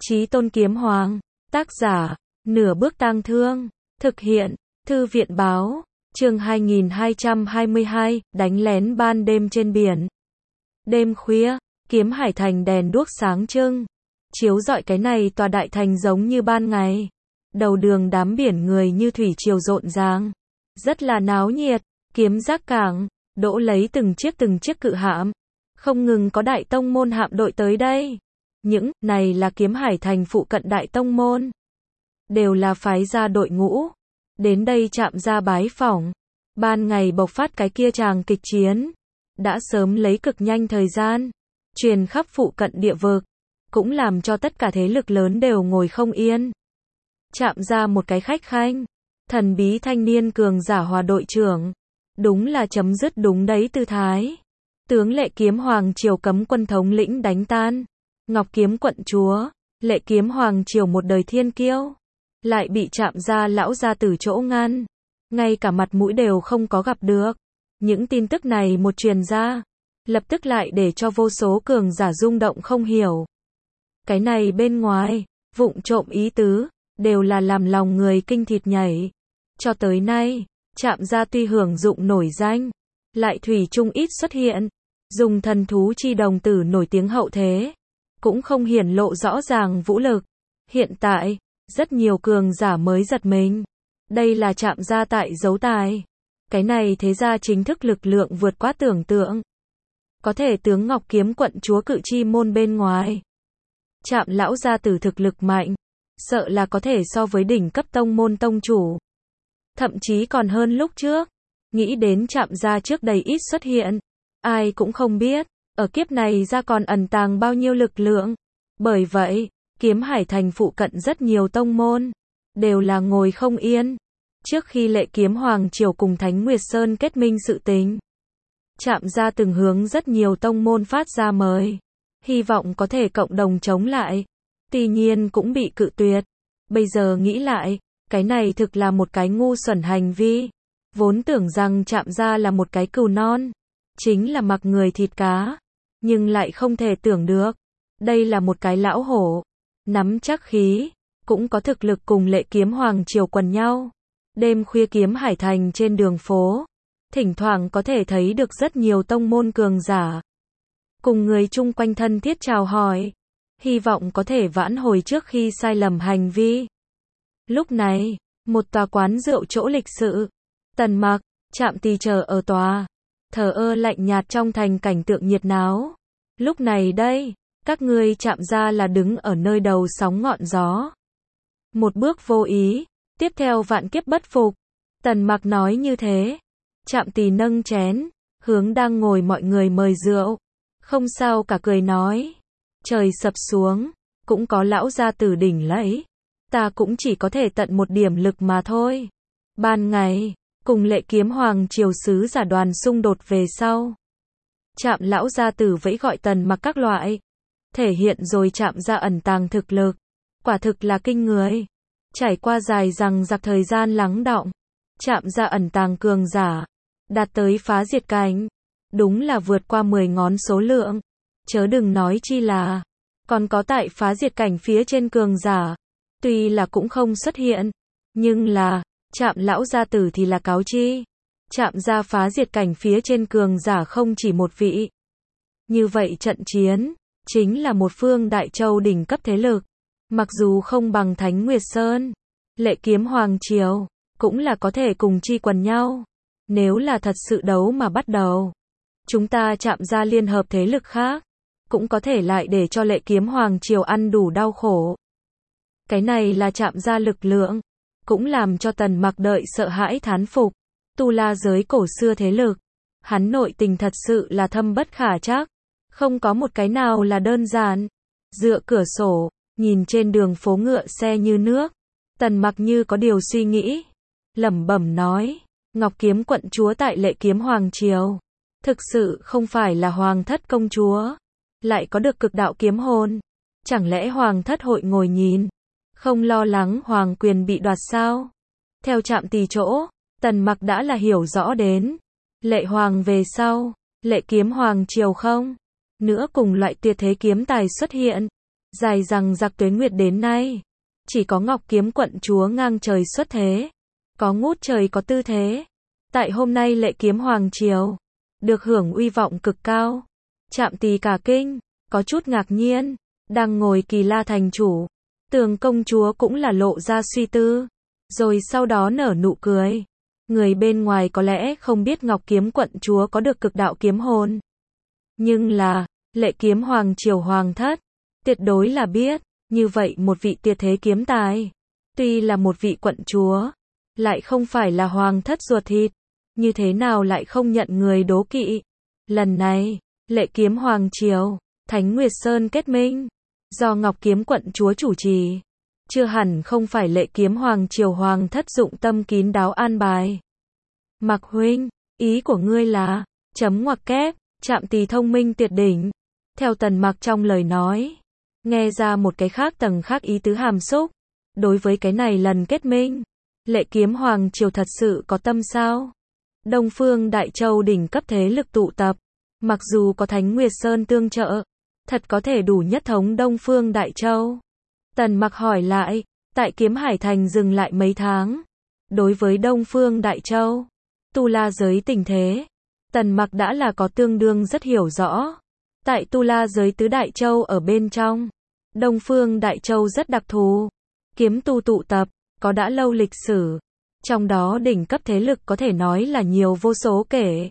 Chí Tôn Kiếm Hoàng. Tác giả, Nửa Bước Tang Thương. Thực hiện, Thư viện báo. Chương 2222, đánh lén ban đêm trên biển. Đêm khuya, Kiếm Hải Thành đèn đuốc sáng trưng, chiếu rọi cái này tòa đại thành giống như ban ngày. Đầu đường đám biển người như thủy triều rộn ràng, rất là náo nhiệt. Kiếm Giác cảng đỗ lấy từng chiếc cự hạm, không ngừng có đại tông môn hạm đội tới đây. Những này là Kiếm Hải Thành phụ cận đại tông môn, đều là phái ra đội ngũ đến đây chạm ra bái phỏng. Ban ngày bộc phát cái kia tràng kịch chiến, đã sớm lấy cực nhanh thời gian truyền khắp phụ cận địa vực, cũng làm cho tất cả thế lực lớn đều ngồi không yên. Chạm ra một cái khách khanh, thần bí thanh niên cường giả hòa đội trưởng, đúng là chấm dứt đúng đấy tư thái. Tướng Lệ Kiếm Hoàng triều cấm quân thống lĩnh đánh tan Ngọc Kiếm quận chúa, Lệ Kiếm Hoàng triều một đời thiên kiêu, lại bị chạm ra lão gia tử chỗ ngăn, ngay cả mặt mũi đều không có gặp được. Những tin tức này một truyền ra, lập tức lại để cho vô số cường giả rung động không hiểu. Cái này bên ngoài, vụng trộm ý tứ, đều là làm lòng người kinh thịt nhảy. Cho tới nay, chạm ra tuy hưởng dụng nổi danh, lại thủy chung ít xuất hiện, dùng thần thú chi đồng tử nổi tiếng hậu thế, cũng không hiển lộ rõ ràng vũ lực. Hiện tại, rất nhiều cường giả mới giật mình. Đây là chạm ra tại dấu tài. Cái này thế ra chính thức lực lượng vượt quá tưởng tượng. Có thể tướng Ngọc Kiếm quận chúa cự chi môn bên ngoài. Chạm lão gia tử thực lực mạnh, sợ là có thể so với đỉnh cấp tông môn tông chủ. Thậm chí còn hơn lúc trước. Nghĩ đến chạm ra trước đây ít xuất hiện, ai cũng không biết, ở kiếp này ra còn ẩn tàng bao nhiêu lực lượng. Bởi vậy, Kiếm Hải Thành phụ cận rất nhiều tông môn, đều là ngồi không yên. Trước khi Lệ Kiếm Hoàng triều cùng Thánh Nguyệt Sơn kết minh sự tình, chạm ra từng hướng rất nhiều tông môn phát ra mời, hy vọng có thể cộng đồng chống lại. Tuy nhiên cũng bị cự tuyệt. Bây giờ nghĩ lại, cái này thực là một cái ngu xuẩn hành vi. Vốn tưởng rằng chạm ra là một cái cừu non, chính là mặc người thịt cá, nhưng lại không thể tưởng được, đây là một cái lão hổ, nắm chắc khí, cũng có thực lực cùng Lệ Kiếm Hoàng triều quần nhau. Đêm khuya Kiếm Hải Thành trên đường phố, thỉnh thoảng có thể thấy được rất nhiều tông môn cường giả, cùng người chung quanh thân thiết chào hỏi, hy vọng có thể vãn hồi trước khi sai lầm hành vi. Lúc này, một tòa quán rượu chỗ lịch sự, Tần Mặc, Trạm Tỳ chờ ở tòa, thờ ơ lạnh nhạt trong thành cảnh tượng nhiệt náo. Lúc này đây, các ngươi chạm ra là đứng ở nơi đầu sóng ngọn gió. Một bước vô ý, tiếp theo vạn kiếp bất phục. Tần Mặc nói như thế. Trạm Tỳ nâng chén, hướng đang ngồi mọi người mời rượu. Không sao cả cười nói. Trời sập xuống, cũng có lão gia tử đỉnh lẫy. Ta cũng chỉ có thể tận một điểm lực mà thôi. Ban ngày, cùng Lệ Kiếm Hoàng triều sứ giả đoàn xung đột về sau, chạm lão gia tử vẫy gọi Tần Mặc các loại, thể hiện rồi chạm ra ẩn tàng thực lực, quả thực là kinh người. Trải qua dài dằng dặc thời gian lắng đọng, chạm ra ẩn tàng cường giả, đạt tới phá diệt cảnh, đúng là vượt qua 10 ngón số lượng, chớ đừng nói chi là, còn có tại phá diệt cảnh phía trên cường giả, tuy là cũng không xuất hiện, nhưng là, chạm lão gia tử thì là cáo chi. Chạm ra phá diệt cảnh phía trên cường giả không chỉ một vị. Như vậy trận chiến, chính là một phương đại châu đỉnh cấp thế lực. Mặc dù không bằng Thánh Nguyệt Sơn, Lệ Kiếm Hoàng triều, cũng là có thể cùng chi quần nhau. Nếu là thật sự đấu mà bắt đầu, chúng ta chạm ra liên hợp thế lực khác, cũng có thể lại để cho Lệ Kiếm Hoàng triều ăn đủ đau khổ. Cái này là chạm ra lực lượng, cũng làm cho Tần Mặc đợi sợ hãi thán phục. Tu La giới cổ xưa thế lực, hắn nội tình thật sự là thâm bất khả trắc, không có một cái nào là đơn giản. Dựa cửa sổ, nhìn trên đường phố ngựa xe như nước, Tần Mặc như có điều suy nghĩ, lẩm bẩm nói, Ngọc Kiếm quận chúa tại Lệ Kiếm Hoàng triều, thực sự không phải là hoàng thất công chúa, lại có được cực đạo kiếm hồn, chẳng lẽ hoàng thất hội ngồi nhìn, không lo lắng hoàng quyền bị đoạt sao? Theo Trạm Tỳ chỗ, Tần Mặc đã là hiểu rõ đến, Lệ Hoàng về sau, Lệ Kiếm Hoàng triều không nữa cùng loại tuyệt thế kiếm tài xuất hiện, Dài rằng giặc tuế nguyệt đến nay, chỉ có Ngọc Kiếm quận chúa ngang trời xuất thế, có ngút trời có tư thế. Tại hôm nay lệ kiếm hoàng triều, được hưởng uy vọng cực cao. Trạm Tỳ cả kinh, có chút ngạc nhiên, đang ngồi Kỳ La thành chủ. Tường công chúa cũng là lộ ra suy tư, rồi sau đó nở nụ cười. Người bên ngoài có lẽ không biết Ngọc Kiếm quận chúa có được cực đạo kiếm hồn. Nhưng là, lệ kiếm hoàng triều hoàng thất, tuyệt đối là biết, như vậy một vị tuyệt thế kiếm tài. Tuy là một vị quận chúa, lại không phải là hoàng thất ruột thịt, như thế nào lại không nhận người đố kỵ. Lần này, lệ kiếm hoàng triều, Thánh Nguyệt Sơn kết minh, do Ngọc Kiếm quận chúa chủ trì, chưa hẳn không phải lệ kiếm hoàng triều hoàng thất dụng tâm kín đáo an bài. Mặc huynh, ý của ngươi là, chấm ngoặc kép, Trạm Tỳ thông minh tuyệt đỉnh. Theo Tần Mặc trong lời nói, nghe ra một cái khác tầng khác ý tứ hàm xúc. Đối với cái này lần kết minh, lệ kiếm hoàng triều thật sự có tâm sao? Đông Phương Đại Châu đỉnh cấp thế lực tụ tập, mặc dù có Thánh Nguyệt Sơn tương trợ, thật có thể đủ nhất thống Đông Phương Đại Châu. Tần Mặc hỏi lại, tại Kiếm Hải Thành dừng lại mấy tháng. Đối với Đông Phương Đại Châu, Tu La giới tình thế, Tần Mặc đã là có tương đương rất hiểu rõ. Tại Tu La giới tứ Đại Châu ở bên trong, Đông Phương Đại Châu rất đặc thù. Kiếm tu tụ tập, có đã lâu lịch sử. Trong đó đỉnh cấp thế lực có thể nói là nhiều vô số kể.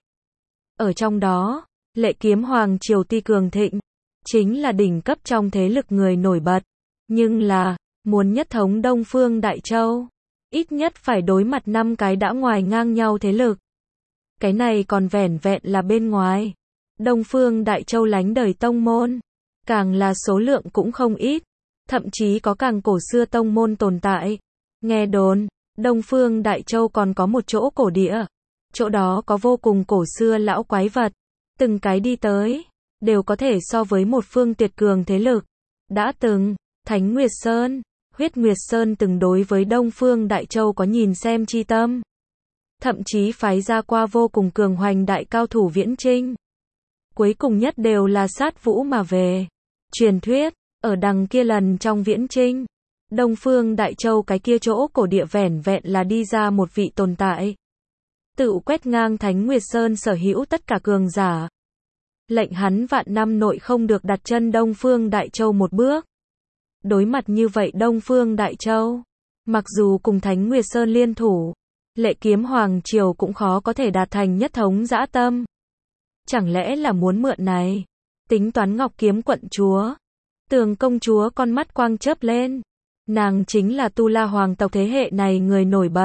Ở trong đó, lệ kiếm hoàng triều tuy cường thịnh, chính là đỉnh cấp trong thế lực người nổi bật. Nhưng là, muốn nhất thống Đông Phương Đại Châu, ít nhất phải đối mặt 5 cái đã ngoài ngang nhau thế lực. Cái này còn vẻn vẹn là bên ngoài. Đông Phương Đại Châu lánh đời tông môn, càng là số lượng cũng không ít, thậm chí có càng cổ xưa tông môn tồn tại. Nghe đồn, Đông Phương Đại Châu còn có một chỗ cổ địa, chỗ đó có vô cùng cổ xưa lão quái vật, từng cái đi tới, đều có thể so với một phương tuyệt cường thế lực. Đã từng, Thánh Nguyệt Sơn, Huyết Nguyệt Sơn từng đối với Đông Phương Đại Châu có nhìn xem chi tâm. Thậm chí phái ra qua vô cùng cường hoành đại cao thủ viễn chinh. Cuối cùng nhất đều là sát vũ mà về. Truyền thuyết, ở đằng kia lần trong viễn chinh, Đông Phương Đại Châu cái kia chỗ cổ địa vẻn vẹn là đi ra một vị tồn tại. Tự quét ngang Thánh Nguyệt Sơn sở hữu tất cả cường giả. Lệnh hắn vạn năm nội không được đặt chân Đông Phương Đại Châu một bước. Đối mặt như vậy Đông Phương Đại Châu, mặc dù cùng Thánh Nguyệt Sơn liên thủ, lệ kiếm hoàng triều cũng khó có thể đạt thành nhất thống dã tâm. Chẳng lẽ là muốn mượn này, tính toán Ngọc Kiếm quận chúa. Tường công chúa con mắt quang chớp lên. Nàng chính là Tu La hoàng tộc thế hệ này người nổi bật.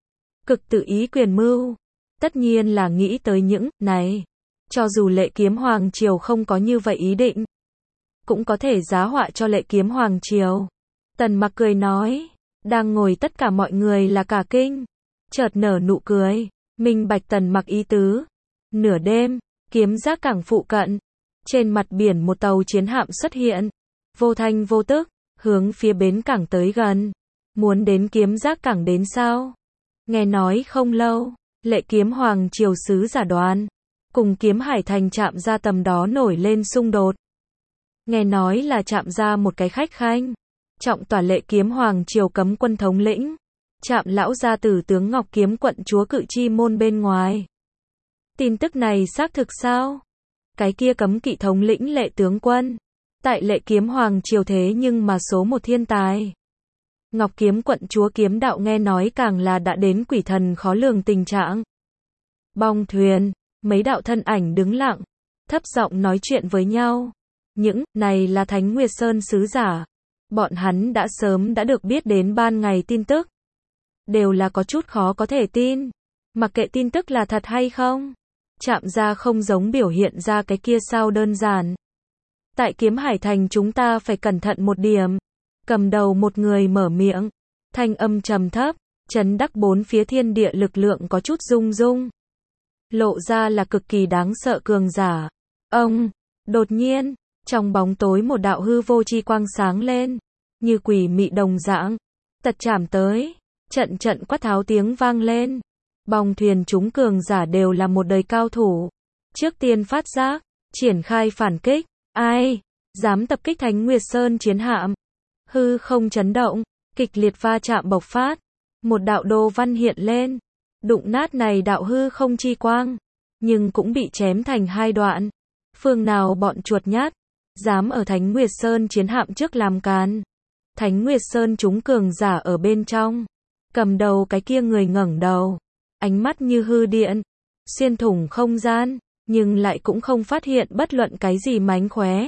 Cực tự ý quyền mưu. Tất nhiên là nghĩ tới những này. Cho dù lệ kiếm hoàng triều không có như vậy ý định, cũng có thể giá họa cho lệ kiếm hoàng triều. Tần Mặc cười nói. Đang ngồi tất cả mọi người là cả kinh. Chợt nở nụ cười. Minh bạch Tần Mặc ý tứ. Nửa đêm, Kiếm Giác cảng phụ cận. Trên mặt biển một tàu chiến hạm xuất hiện. Vô thanh vô tức, hướng phía bến cảng tới gần. Muốn đến Kiếm Giác cảng đến sao? Nghe nói không lâu, lệ kiếm hoàng triều sứ giả đoàn, cùng Kiếm Hải Thành Trạm Gia tầm đó nổi lên xung đột. Nghe nói là Trạm Gia một cái khách khanh, trọng tỏa lệ kiếm hoàng triều cấm quân thống lĩnh. Trạm lão gia tử tướng Ngọc Kiếm quận chúa cự chi môn bên ngoài. Tin tức này xác thực sao? Cái kia cấm kỵ thống lĩnh lệ tướng quân, tại lệ kiếm hoàng triều thế nhưng mà số một thiên tài. Ngọc Kiếm quận chúa kiếm đạo nghe nói càng là đã đến quỷ thần khó lường tình trạng. Bong thuyền, mấy đạo thân ảnh đứng lặng, thấp giọng nói chuyện với nhau. Những này là Thánh Nguyệt Sơn sứ giả. Bọn hắn đã sớm đã được biết đến ban ngày tin tức. Đều là có chút khó có thể tin. Mặc kệ tin tức là thật hay không, Trạm Gia không giống biểu hiện ra cái kia sao đơn giản. Tại Kiếm Hải Thành chúng ta phải cẩn thận một điểm. Cầm đầu một người mở miệng, thanh âm trầm thấp, chấn đắc bốn phía thiên địa lực lượng có chút rung rung. Lộ ra là cực kỳ đáng sợ cường giả. Ông, đột nhiên, trong bóng tối một đạo hư vô chi quang sáng lên, như quỷ mị đồng dạng, tật chạm tới, trận trận quát tháo tiếng vang lên. Bong thuyền chúng cường giả đều là một đời cao thủ. Trước tiên phát giác, triển khai phản kích. Ai? dám tập kích Thánh Nguyệt Sơn chiến hạm. Hư không chấn động, kịch liệt va chạm bộc phát. Một đạo đồ văn hiện lên, đụng nát này đạo hư không chi quang, nhưng cũng bị chém thành hai đoạn. Phương nào bọn chuột nhát, dám ở Thánh Nguyệt Sơn chiến hạm trước làm càn. Thánh Nguyệt Sơn chúng cường giả ở bên trong. Cầm đầu cái kia người ngẩng đầu, ánh mắt như hư điện, xuyên thủng không gian, nhưng lại cũng không phát hiện bất luận cái gì mánh khóe.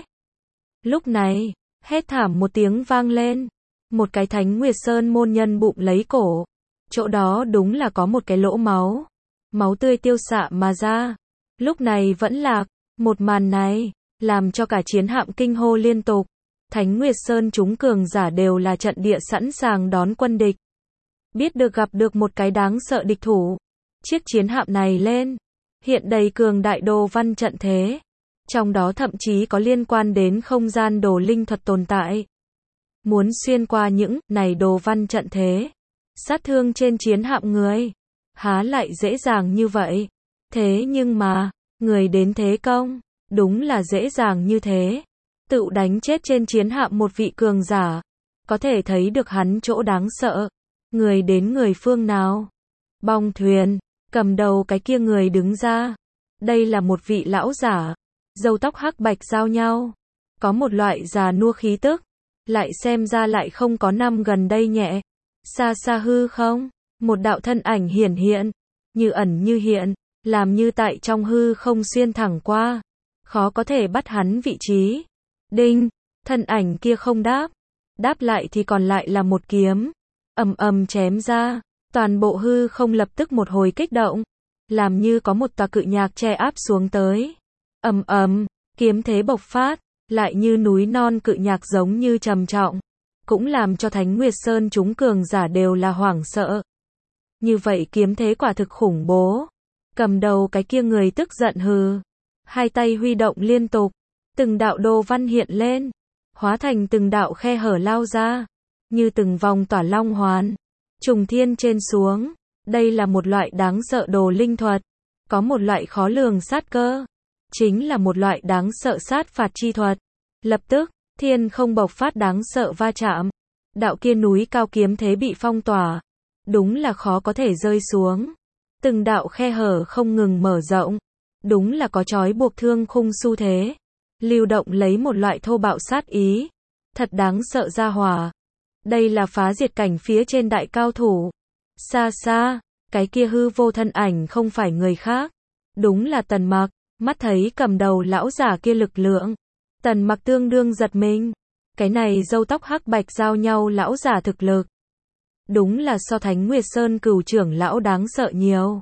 Lúc này, hét thảm một tiếng vang lên, một cái Thánh Nguyệt Sơn môn nhân bụng lấy cổ, chỗ đó đúng là có một cái lỗ máu, máu tươi tiêu xạ mà ra. Lúc này vẫn lạc, một màn này, làm cho cả chiến hạm kinh hô liên tục. Thánh Nguyệt Sơn chúng cường giả đều là trận địa sẵn sàng đón quân địch. Biết được gặp được một cái đáng sợ địch thủ. Chiếc chiến hạm này lên, hiện đầy cường đại đồ văn trận thế. Trong đó thậm chí có liên quan đến không gian đồ linh thuật tồn tại. Muốn xuyên qua những này đồ văn trận thế, sát thương trên chiến hạm người, há lại dễ dàng như vậy. Thế nhưng mà, người đến thế công, đúng là dễ dàng như thế. Tự đánh chết trên chiến hạm một vị cường giả, có thể thấy được hắn chỗ đáng sợ. Người đến người phương nào? Bong thuyền, cầm đầu cái kia người đứng ra. Đây là một vị lão giả, râu tóc hắc bạch giao nhau, có một loại già nua khí tức, lại xem ra lại không có năm gần đây nhẹ. Xa xa hư không, một đạo thân ảnh hiển hiện, như ẩn như hiện, làm như tại trong hư không xuyên thẳng qua, khó có thể bắt hắn vị trí. Đinh, thân ảnh kia không đáp, đáp lại thì còn lại là một kiếm, ầm ầm chém ra, toàn bộ hư không lập tức một hồi kích động, làm như có một tòa cự nhạc che áp xuống tới. Ầm ầm, kiếm thế bộc phát, lại như núi non cự nhạc giống như trầm trọng, cũng làm cho Thánh Nguyệt Sơn chúng cường giả đều là hoảng sợ. Như vậy kiếm thế quả thực khủng bố. Cầm đầu cái kia người tức giận hừ, hai tay huy động liên tục, từng đạo đồ văn hiện lên, hóa thành từng đạo khe hở lao ra, như từng vòng tỏa long hoàn, trùng thiên trên xuống. Đây là một loại đáng sợ đồ linh thuật, có một loại khó lường sát cơ, chính là một loại đáng sợ sát phạt chi thuật. Lập tức, thiên không bộc phát đáng sợ va chạm, đạo kia núi cao kiếm thế bị phong tỏa, đúng là khó có thể rơi xuống. Từng đạo khe hở không ngừng mở rộng, đúng là có trói buộc thương khung xu thế, lưu động lấy một loại thô bạo sát ý, thật đáng sợ ra hỏa. Đây là phá diệt cảnh phía trên đại cao thủ. Xa xa, cái kia hư vô thân ảnh không phải người khác, đúng là Tần Mặc. Mắt thấy cầm đầu lão giả kia lực lượng, Tần Mặc tương đương giật mình. Cái này râu tóc hắc bạch giao nhau lão giả thực lực, đúng là so Thánh Nguyệt Sơn cửu trưởng lão đáng sợ nhiều.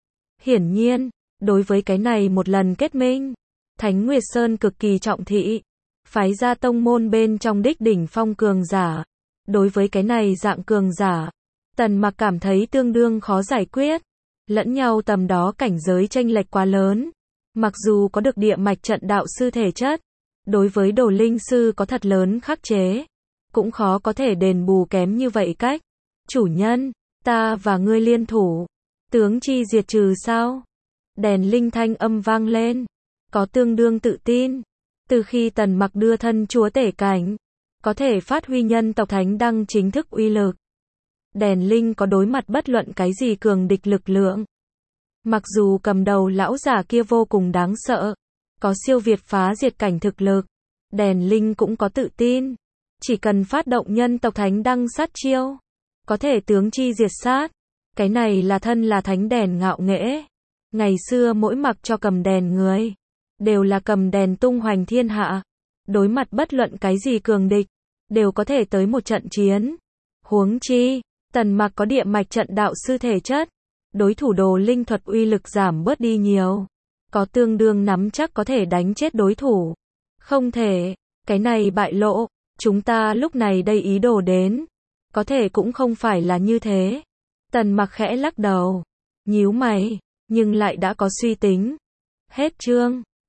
Hiển nhiên, đối với cái này một lần kết minh, Thánh Nguyệt Sơn cực kỳ trọng thị, phái ra tông môn bên trong đích đỉnh phong cường giả. Đối với cái này dạng cường giả, Tần Mặc cảm thấy tương đương khó giải quyết, lẫn nhau tầm đó cảnh giới chênh lệch quá lớn. Mặc dù có được địa mạch trận đạo sư thể chất, đối với đồ linh sư có thật lớn khắc chế, cũng khó có thể đền bù kém như vậy cách. Chủ nhân, ta và ngươi liên thủ, tướng chi diệt trừ sao? Đèn linh thanh âm vang lên, có tương đương tự tin. Từ khi Tần Mặc đưa thân chúa tể cảnh, có thể phát huy nhân tộc thánh đăng chính thức uy lực. Đèn linh có đối mặt bất luận cái gì cường địch lực lượng. Mặc dù cầm đầu lão giả kia vô cùng đáng sợ, có siêu việt phá diệt cảnh thực lực, đèn linh cũng có tự tin. Chỉ cần phát động nhân tộc thánh đăng sát chiêu, có thể tướng chi diệt sát. Cái này là thân là thánh đèn ngạo nghễ. Ngày xưa mỗi mặc cho cầm đèn người, đều là cầm đèn tung hoành thiên hạ. Đối mặt bất luận cái gì cường địch, đều có thể tới một trận chiến. Huống chi, Tần Mặc có địa mạch trận đạo sư thể chất, đối thủ đồ linh thuật uy lực giảm bớt đi nhiều, có tương đương nắm chắc có thể đánh chết đối thủ. Không thể, cái này bại lộ, chúng ta lúc này đây ý đồ đến, có thể cũng không phải là như thế. Tần Mặc khẽ lắc đầu, nhíu mày, nhưng lại đã có suy tính. Hết chương.